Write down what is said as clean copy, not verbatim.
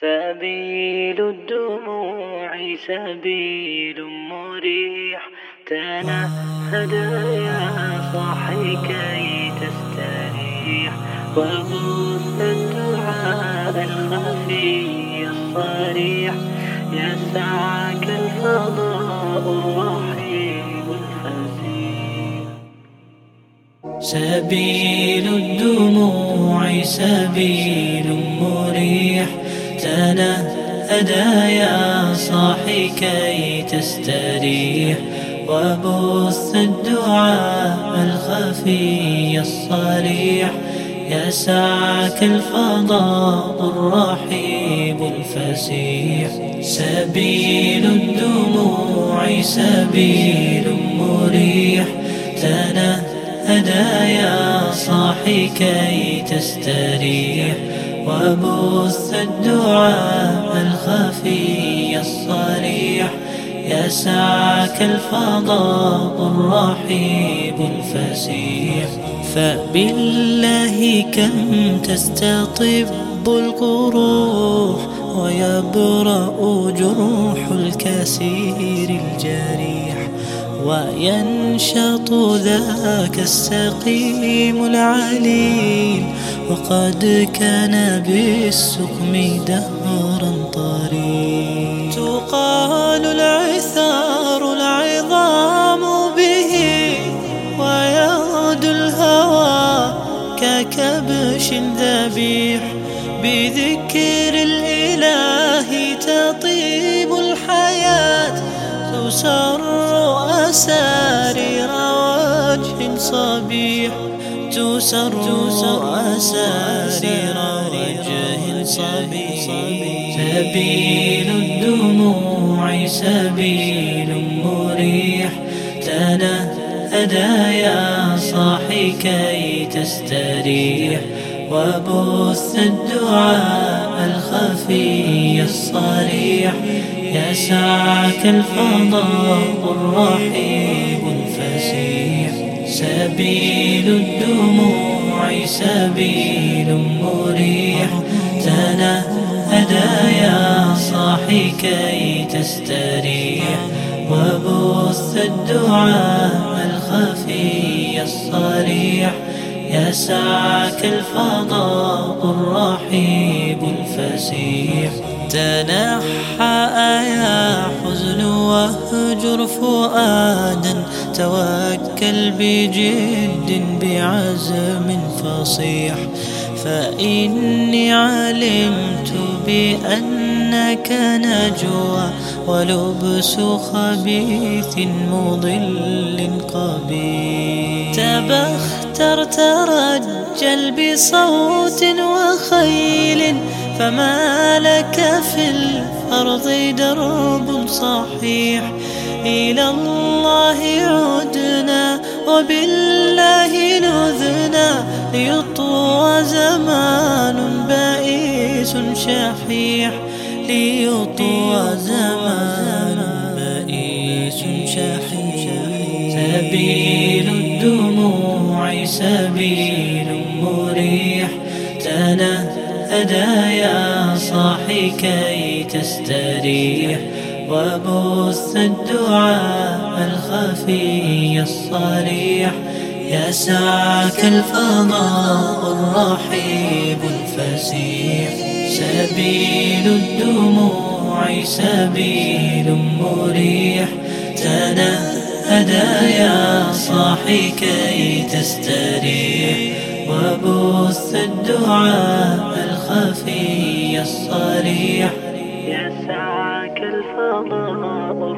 سبيل الدموع سبيل مريح، تنهد يا صاحي كي تستريح، وبث الدعاء الخفي الصريح، يسعك الفضاء الرحيم الفسيح. سبيل الدموع سبيل مريح، تنهد يا صاحي كي تستريح، وبث الدعاء الخفي الصريح، يسعك الفضاء الرحيب الفسيح. سبيل الدموع سبيل مريح، تنهد يا صاحي كي تستريح، وبث الدعاء الخفي الصريح، يسعك الفضاء الرحيب الفسيح. فبالله كم تستطب القروح، ويبرأ جروح الكسير الجريح، وينشط ذاك السقيم العليل، وقد كان بالسقم دهرا طريق. تقال العثار العظام به، ويغدو الهوى ككبش ذبيح، بذكر الإله تطيب الحياة، تسر أسارير وجه صبيح، تسر أسارير وجه صبيح. سبيل الدموع سبيل مريح، تنهد يا صاحي كي تستريح، وبث الدعاء الخفي الصريح، يسعك الفضاء الرحيب الفسيح. سبيل الدموع سبيل مريح، تنهد يا صاحي كي تستريح، وبث الدعاء الخفي الصريح، يسعك الفضاء الرحيب الفسيح. تنحى يا حزن واهجر فؤادا، توكل بجد بعزم فصيح، فإني علمت بأنك نجوى، ولبس خبيث مضل قبيح. تبختر ترجل بصوت وخيل، فما لك في الأرض درب صحيح. إلى الله عدنا وبالله نذنا، ليطوى زمان بائس شحيح، ليطوى زمان بائس شحيح. سبيل الدموع سبيل مريح، تنهد يا صاحي كي تستريح، وبث الدعاء الخفي الصريح، يسعك الفضاء الرحيب الفسيح. سبيل الدموع سبيل مريح، تنهد يا صاحي كي تستريح، وبث الدعاء الخفي الصريح، يسعك الفضاء